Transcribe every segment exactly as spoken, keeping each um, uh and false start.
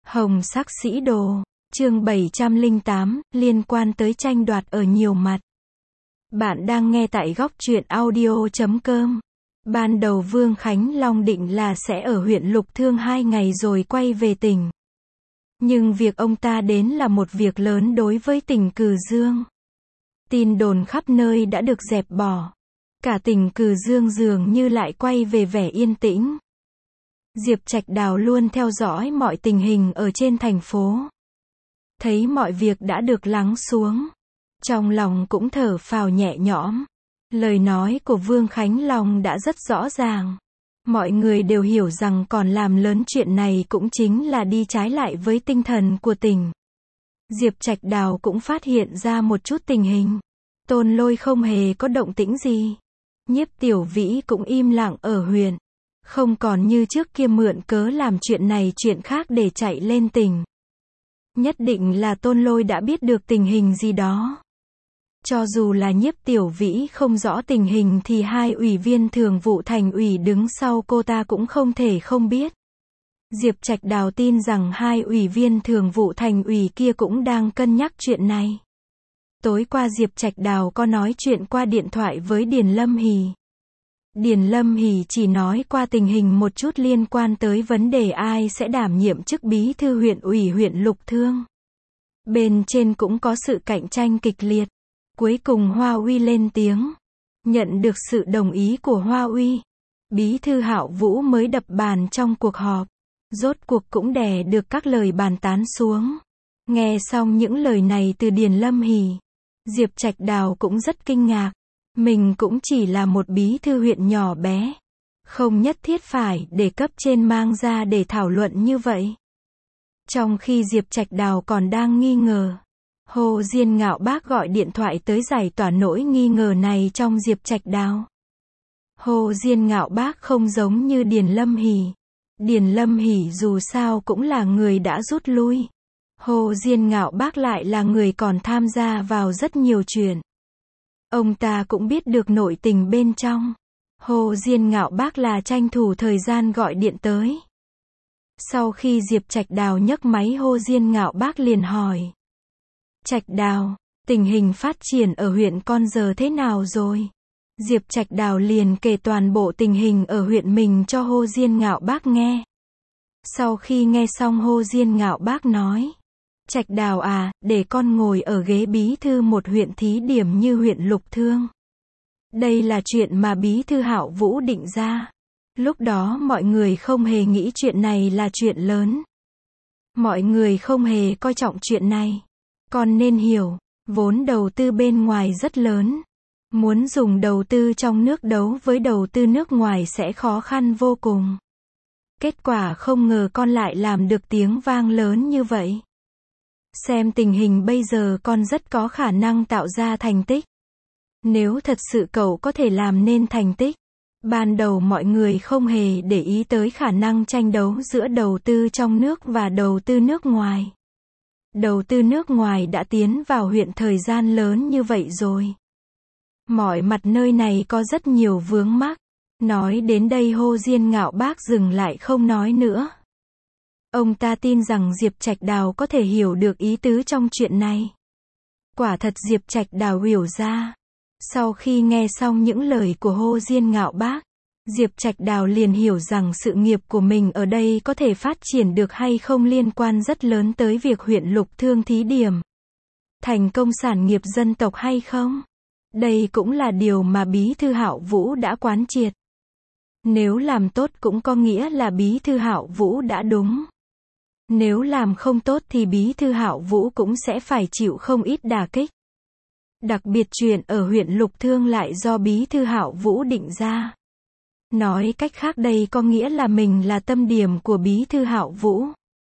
Hồng sắc sĩ đồ, chương bảy trăm lẻ tám, liên quan tới tranh đoạt ở nhiều mặt. Bạn đang nghe tại góc truyện audio chấm com. Ban đầu Vương Khánh Long định là sẽ ở huyện Lục Thương hai ngày rồi quay về tỉnh. Nhưng việc ông ta đến là một việc lớn đối với tỉnh Cừ Dương. Tin đồn khắp nơi đã được dẹp bỏ. Cả tỉnh Cừ Dương dường như lại quay về vẻ yên tĩnh. Diệp Trạch Đào luôn theo dõi mọi tình hình ở trên thành phố. Thấy mọi việc đã được lắng xuống. Trong lòng cũng thở phào nhẹ nhõm. Lời nói của Vương Khánh Long đã rất rõ ràng. Mọi người đều hiểu rằng còn làm lớn chuyện này cũng chính là đi trái lại với tinh thần của tỉnh. Diệp Trạch Đào cũng phát hiện ra một chút tình hình. Tôn Lôi không hề có động tĩnh gì. Nhiếp Tiểu Vĩ cũng im lặng ở huyện. Không còn như trước kia mượn cớ làm chuyện này chuyện khác để chạy lên tỉnh. Nhất định là Tôn Lôi đã biết được tình hình gì đó. Cho dù là Nhiếp Tiểu Vĩ không rõ tình hình thì hai ủy viên thường vụ thành ủy đứng sau cô ta cũng không thể không biết. Diệp Trạch Đào tin rằng hai ủy viên thường vụ thành ủy kia cũng đang cân nhắc chuyện này. Tối qua Diệp Trạch Đào có nói chuyện qua điện thoại với Điền Lâm Hỷ. Điền Lâm Hỷ chỉ nói qua tình hình một chút liên quan tới vấn đề ai sẽ đảm nhiệm chức bí thư huyện ủy huyện Lục Thương. Bên trên cũng có sự cạnh tranh kịch liệt. Cuối cùng Hoa Uy lên tiếng. Nhận được sự đồng ý của Hoa Uy. Bí thư Hạo Vũ mới đập bàn trong cuộc họp. Rốt cuộc cũng đè được các lời bàn tán xuống. Nghe xong những lời này từ Điền Lâm Hỷ. Diệp Trạch Đào cũng rất kinh ngạc. Mình cũng chỉ là một bí thư huyện nhỏ bé. Không nhất thiết phải để cấp trên mang ra để thảo luận như vậy. Trong khi Diệp Trạch Đào còn đang nghi ngờ. Hồ Diên Ngạo Bác gọi điện thoại tới giải tỏa nỗi nghi ngờ này trong Diệp Trạch Đào. Hồ Diên Ngạo Bác không giống như Điền Lâm Hỷ. Điền Lâm Hỷ dù sao cũng là người đã rút lui. Hồ Diên Ngạo Bác lại là người còn tham gia vào rất nhiều chuyện. Ông ta cũng biết được nội tình bên trong. Hồ Diên Ngạo Bác là tranh thủ thời gian gọi điện tới. Sau khi Diệp Trạch Đào nhấc máy Hồ Diên Ngạo Bác liền hỏi. Trạch Đào, tình hình phát triển ở huyện con giờ thế nào rồi? Diệp Trạch Đào liền kể toàn bộ tình hình ở huyện mình cho Hồ Diên Ngạo Bác nghe. Sau khi nghe xong Hồ Diên Ngạo Bác nói. Trạch Đào à, để con ngồi ở ghế bí thư một huyện thí điểm như huyện Lục Thương. Đây là chuyện mà bí thư Hạo Vũ định ra. Lúc đó mọi người không hề nghĩ chuyện này là chuyện lớn. Mọi người không hề coi trọng chuyện này. Con nên hiểu, vốn đầu tư bên ngoài rất lớn. Muốn dùng đầu tư trong nước đấu với đầu tư nước ngoài sẽ khó khăn vô cùng. Kết quả không ngờ con lại làm được tiếng vang lớn như vậy. Xem tình hình bây giờ con rất có khả năng tạo ra thành tích. Nếu thật sự cậu có thể làm nên thành tích. Ban đầu mọi người không hề để ý tới khả năng tranh đấu giữa đầu tư trong nước và đầu tư nước ngoài. Đầu tư nước ngoài đã tiến vào huyện thời gian lớn như vậy rồi. Mọi mặt nơi này có rất nhiều vướng mắc. Nói đến đây Hồ Diên Ngạo Bác dừng lại không nói nữa. Ông ta tin rằng Diệp Trạch Đào có thể hiểu được ý tứ trong chuyện này. Quả thật Diệp Trạch Đào hiểu ra. Sau khi nghe xong những lời của Hồ Diên Ngạo Bác, Diệp Trạch Đào liền hiểu rằng sự nghiệp của mình ở đây có thể phát triển được hay không liên quan rất lớn tới việc huyện Lục Thương thí điểm. Thành công sản nghiệp dân tộc hay không? Đây cũng là điều mà bí thư Hạo Vũ đã quán triệt. Nếu làm tốt cũng có nghĩa là bí thư Hạo Vũ đã đúng. Nếu làm không tốt thì bí thư Hạo Vũ cũng sẽ phải chịu không ít đả kích. Đặc biệt chuyện ở huyện Lục Thương lại do bí thư Hạo Vũ định ra. Nói cách khác đây có nghĩa là mình là tâm điểm của bí thư Hạo Vũ.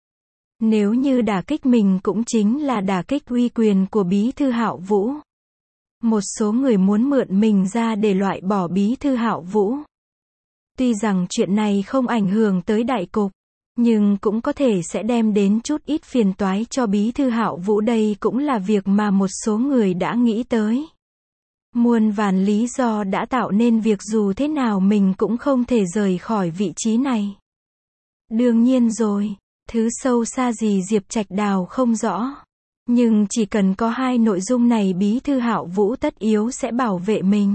Nếu như đả kích mình cũng chính là đả kích uy quyền của bí thư Hạo Vũ. Một số người muốn mượn mình ra để loại bỏ bí thư Hạo Vũ. Tuy rằng chuyện này không ảnh hưởng tới đại cục, nhưng cũng có thể sẽ đem đến chút ít phiền toái cho bí thư Hạo Vũ, đây cũng là việc mà một số người đã nghĩ tới. Muôn vàn lý do đã tạo nên việc dù thế nào mình cũng không thể rời khỏi vị trí này. Đương nhiên rồi, Thứ sâu xa gì Diệp Trạch Đào không rõ. Nhưng chỉ cần có hai nội dung này Bí thư Hạo Vũ tất yếu sẽ bảo vệ mình.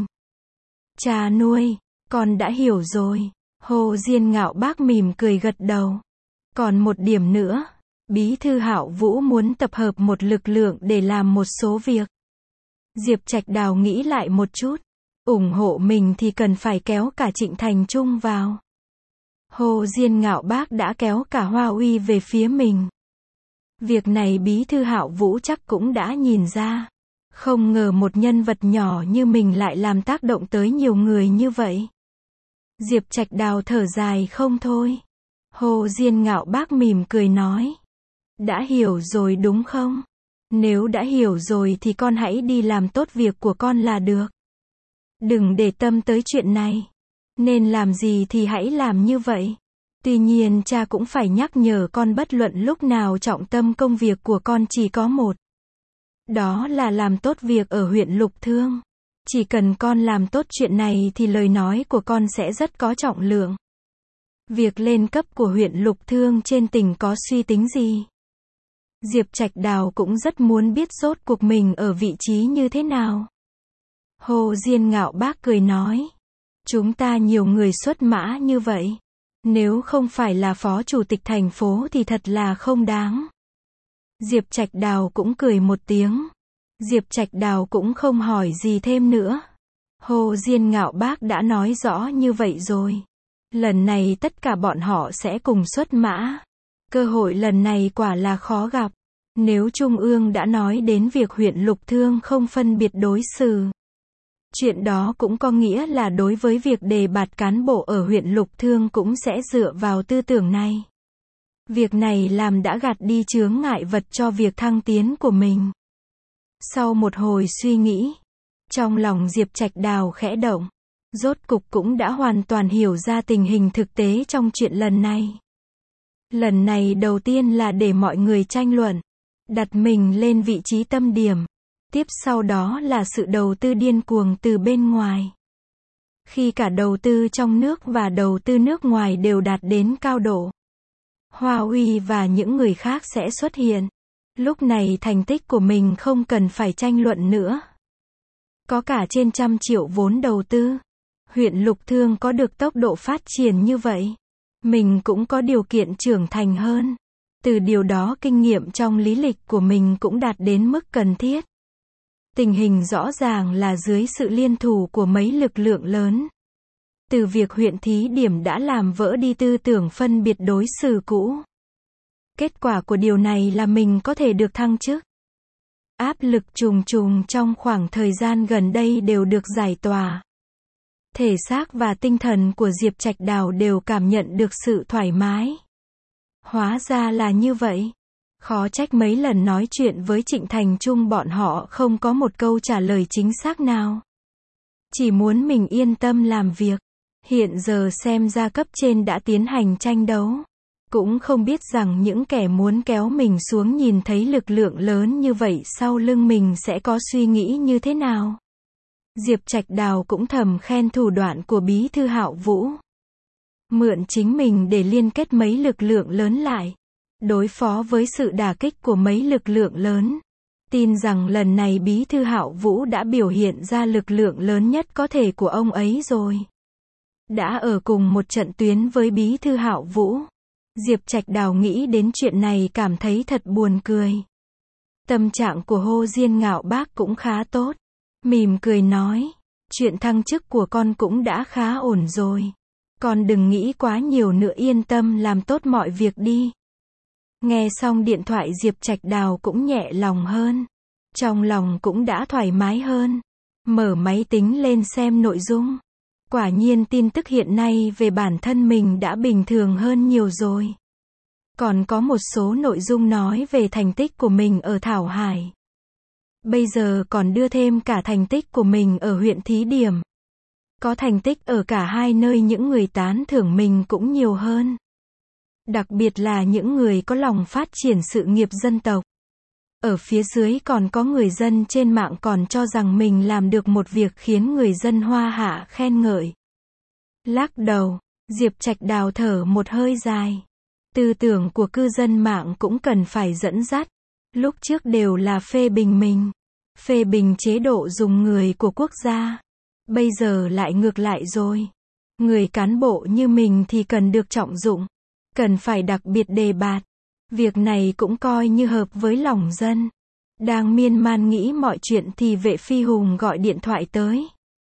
Cha nuôi, con đã hiểu rồi. Hồ Diên Ngạo Bác mỉm cười gật đầu. Còn một điểm nữa, Bí thư Hạo Vũ muốn tập hợp một lực lượng để làm một số việc. Diệp Trạch Đào nghĩ lại một chút. ủng hộ mình thì cần phải kéo cả Trịnh Thành Trung vào. Hồ Diên Ngạo Bác đã kéo cả Hoa Uy về phía mình. Việc này Bí thư Hạo Vũ chắc cũng đã nhìn ra. Không ngờ một nhân vật nhỏ như mình lại làm tác động tới nhiều người như vậy. Diệp Trạch Đào thở dài không thôi. Hồ Diên Ngạo Bác mỉm cười nói. Đã hiểu rồi đúng không? Nếu đã hiểu rồi thì con hãy đi làm tốt việc của con là được. Đừng để tâm tới chuyện này. Nên làm gì thì hãy làm như vậy. Tuy nhiên cha cũng phải nhắc nhở con bất luận lúc nào trọng tâm công việc của con chỉ có một. Đó là làm tốt việc ở huyện Lục Thương. Chỉ cần con làm tốt chuyện này thì lời nói của con sẽ rất có trọng lượng. Việc lên cấp của huyện Lục Thương trên tỉnh có suy tính gì? Diệp Trạch Đào cũng rất muốn biết rốt cuộc mình ở vị trí như thế nào. Hồ Diên Ngạo Bác cười nói. Chúng ta nhiều người xuất mã như vậy. Nếu không phải là phó chủ tịch thành phố thì thật là không đáng. Diệp Trạch Đào cũng cười một tiếng. Diệp Trạch Đào cũng không hỏi gì thêm nữa. Hồ Diên Ngạo Bác đã nói rõ như vậy rồi. Lần này tất cả bọn họ sẽ cùng xuất mã. Cơ hội lần này quả là khó gặp. Nếu Trung ương đã nói đến việc huyện Lục Thương không phân biệt đối xử. Chuyện đó cũng có nghĩa là đối với việc đề bạt cán bộ ở huyện Lục Thương cũng sẽ dựa vào tư tưởng này. Việc này làm đã gạt đi chướng ngại vật cho việc thăng tiến của mình. Sau một hồi suy nghĩ, trong lòng Diệp Trạch Đào khẽ động. Rốt cục cũng đã hoàn toàn hiểu ra tình hình thực tế trong chuyện lần này. Lần này đầu tiên là để mọi người tranh luận, đặt mình lên vị trí tâm điểm. Tiếp sau đó là sự đầu tư điên cuồng từ bên ngoài. Khi cả đầu tư trong nước và đầu tư nước ngoài đều đạt đến cao độ, Hoa Uy và những người khác sẽ xuất hiện. Lúc này thành tích của mình không cần phải tranh luận nữa. Có cả trên trăm triệu vốn đầu tư. Huyện Lục Thương có được tốc độ phát triển như vậy. Mình cũng có điều kiện trưởng thành hơn. Từ điều đó kinh nghiệm trong lý lịch của mình cũng đạt đến mức cần thiết. Tình hình rõ ràng là dưới sự liên thủ của mấy lực lượng lớn. Từ việc huyện thí điểm đã làm vỡ đi tư tưởng phân biệt đối xử cũ. Kết quả của điều này là mình có thể được thăng chức. Áp lực trùng trùng trong khoảng thời gian gần đây đều được giải tỏa. Thể xác và tinh thần của Diệp Trạch Đào đều cảm nhận được sự thoải mái. Hóa ra là như vậy. Khó trách mấy lần nói chuyện với Trịnh Thành Trung bọn họ không có một câu trả lời chính xác nào. Chỉ muốn mình yên tâm làm việc. Hiện giờ xem ra cấp trên đã tiến hành tranh đấu. Cũng không biết rằng những kẻ muốn kéo mình xuống nhìn thấy lực lượng lớn như vậy sau lưng mình sẽ có suy nghĩ như thế nào. Diệp Trạch Đào cũng thầm khen thủ đoạn của Bí thư Hạo Vũ. Mượn chính mình để liên kết mấy lực lượng lớn lại. Đối phó với sự đả kích của mấy lực lượng lớn. Tin rằng lần này Bí thư Hạo Vũ đã biểu hiện ra lực lượng lớn nhất có thể của ông ấy rồi. Đã ở cùng một trận tuyến với Bí thư Hạo Vũ. Diệp Trạch Đào nghĩ đến chuyện này cảm thấy thật buồn cười. Tâm trạng của Hồ Diên Ngạo Bác cũng khá tốt. Mỉm cười nói, chuyện thăng chức của con cũng đã khá ổn rồi. Con đừng nghĩ quá nhiều nữa, yên tâm làm tốt mọi việc đi. Nghe xong điện thoại Diệp Trạch Đào cũng nhẹ lòng hơn. Trong lòng cũng đã thoải mái hơn. Mở máy tính lên xem nội dung. Quả nhiên tin tức hiện nay về bản thân mình đã bình thường hơn nhiều rồi. Còn có một số nội dung nói về thành tích của mình ở Thảo Hải. Bây giờ còn đưa thêm cả thành tích của mình ở huyện thí điểm. Có thành tích ở cả hai nơi, những người tán thưởng mình cũng nhiều hơn. Đặc biệt là những người có lòng phát triển sự nghiệp dân tộc. Ở phía dưới còn có người dân trên mạng còn cho rằng mình làm được một việc khiến người dân hoa hạ khen ngợi. Lắc đầu, Diệp Trạch Đào thở một hơi dài. Tư tưởng của cư dân mạng cũng cần phải dẫn dắt. Lúc trước đều là phê bình mình, phê bình chế độ dùng người của quốc gia. Bây giờ lại ngược lại rồi. Người cán bộ như mình thì cần được trọng dụng, cần phải đặc biệt đề bạt. Việc này cũng coi như hợp với lòng dân. Đang miên man nghĩ mọi chuyện thì Vệ Phi Hùng gọi điện thoại tới.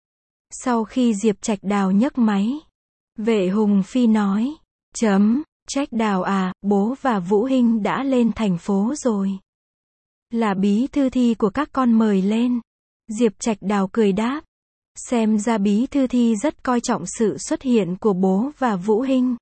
Sau khi Diệp Trạch Đào nhấc máy, Vệ Hùng Phi nói, chấm, Trạch Đào à, bố và Vũ Hinh đã lên thành phố rồi. Là bí thư thi của các con mời lên. Diệp Trạch Đào cười đáp. Xem ra bí thư thi rất coi trọng sự xuất hiện của bố và Vũ Hinh.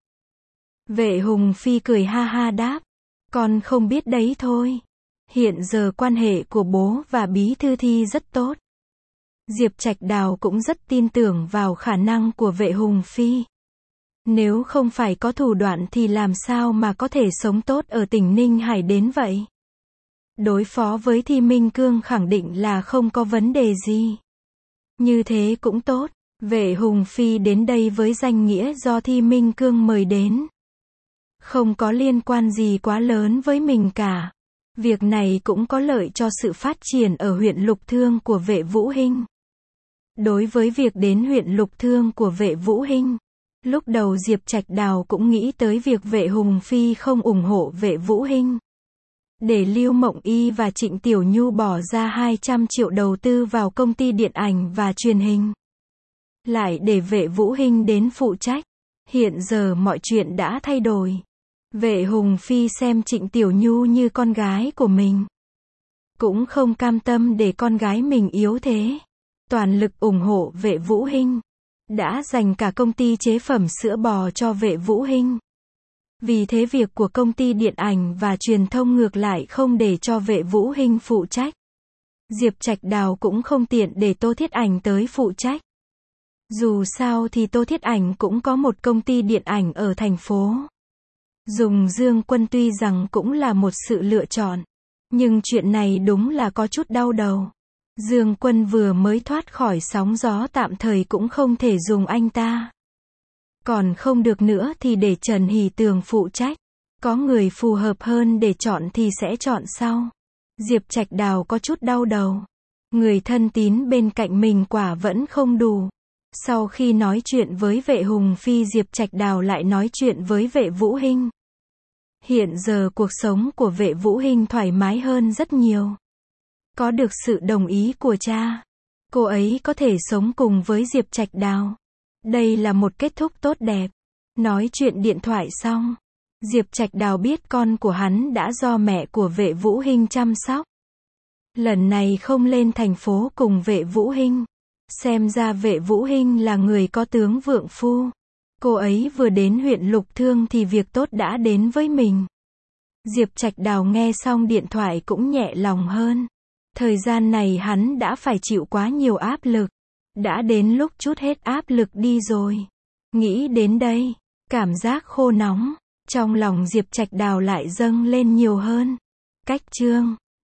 Vệ Hùng Phi cười ha ha đáp. Con không biết đấy thôi. Hiện giờ quan hệ của bố và bí thư thi rất tốt. Diệp Trạch Đào cũng rất tin tưởng vào khả năng của Vệ Hùng Phi. Nếu không phải có thủ đoạn thì làm sao mà có thể sống tốt ở tỉnh Ninh Hải đến vậy? Đối phó với Thi Minh Cương khẳng định là không có vấn đề gì. Như thế cũng tốt. Vệ Hùng Phi đến đây với danh nghĩa do Thi Minh Cương mời đến. Không có liên quan gì quá lớn với mình cả. Việc này cũng có lợi cho sự phát triển ở huyện Lục Thương của Vệ Vũ Hinh. Đối với việc đến huyện Lục Thương của Vệ Vũ Hinh, lúc đầu Diệp Trạch Đào cũng nghĩ tới việc Vệ Hùng Phi không ủng hộ Vệ Vũ Hinh. Để Lưu Mộng Y và Trịnh Tiểu Nhu bỏ ra hai trăm triệu đầu tư vào công ty điện ảnh và truyền hình. Lại để Vệ Vũ Hinh đến phụ trách. Hiện giờ mọi chuyện đã thay đổi. Vệ Hùng Phi xem Trịnh Tiểu Nhu như con gái của mình. Cũng không cam tâm để con gái mình yếu thế. Toàn lực ủng hộ Vệ Vũ Hinh. Đã dành cả công ty chế phẩm sữa bò cho Vệ Vũ Hinh. Vì thế việc của công ty điện ảnh và truyền thông ngược lại không để cho Vệ Vũ Hinh phụ trách. Diệp Trạch Đào cũng không tiện để Tô Thiết Ảnh tới phụ trách. Dù sao thì Tô Thiết Ảnh cũng có một công ty điện ảnh ở thành phố. Dùng Dương Quân tuy rằng cũng là một sự lựa chọn. Nhưng chuyện này đúng là có chút đau đầu. Dương Quân vừa mới thoát khỏi sóng gió tạm thời cũng không thể dùng anh ta. Còn không được nữa thì để Trần Hỷ Tường phụ trách. Có người phù hợp hơn để chọn thì sẽ chọn sau. Diệp Trạch Đào có chút đau đầu. Người thân tín bên cạnh mình quả vẫn không đủ. Sau khi nói chuyện với Vệ Hùng Phi, Diệp Trạch Đào lại nói chuyện với Vệ Vũ Hinh. Hiện giờ cuộc sống của Vệ Vũ Hinh thoải mái hơn rất nhiều. Có được sự đồng ý của cha, cô ấy có thể sống cùng với Diệp Trạch Đào. Đây là một kết thúc tốt đẹp. Nói chuyện điện thoại xong, Diệp Trạch Đào biết con của hắn đã do mẹ của Vệ Vũ Hinh chăm sóc. Lần này không lên thành phố cùng Vệ Vũ Hinh. Xem ra Vệ Vũ Hinh là người có tướng vượng phu. Cô ấy vừa đến huyện Lục Thương thì việc tốt đã đến với mình. Diệp Trạch Đào nghe xong điện thoại cũng nhẹ lòng hơn. Thời gian này hắn đã phải chịu quá nhiều áp lực. Đã đến lúc trút hết áp lực đi rồi. Nghĩ đến đây, cảm giác khô nóng trong lòng Diệp Trạch Đào lại dâng lên nhiều hơn. Cách chương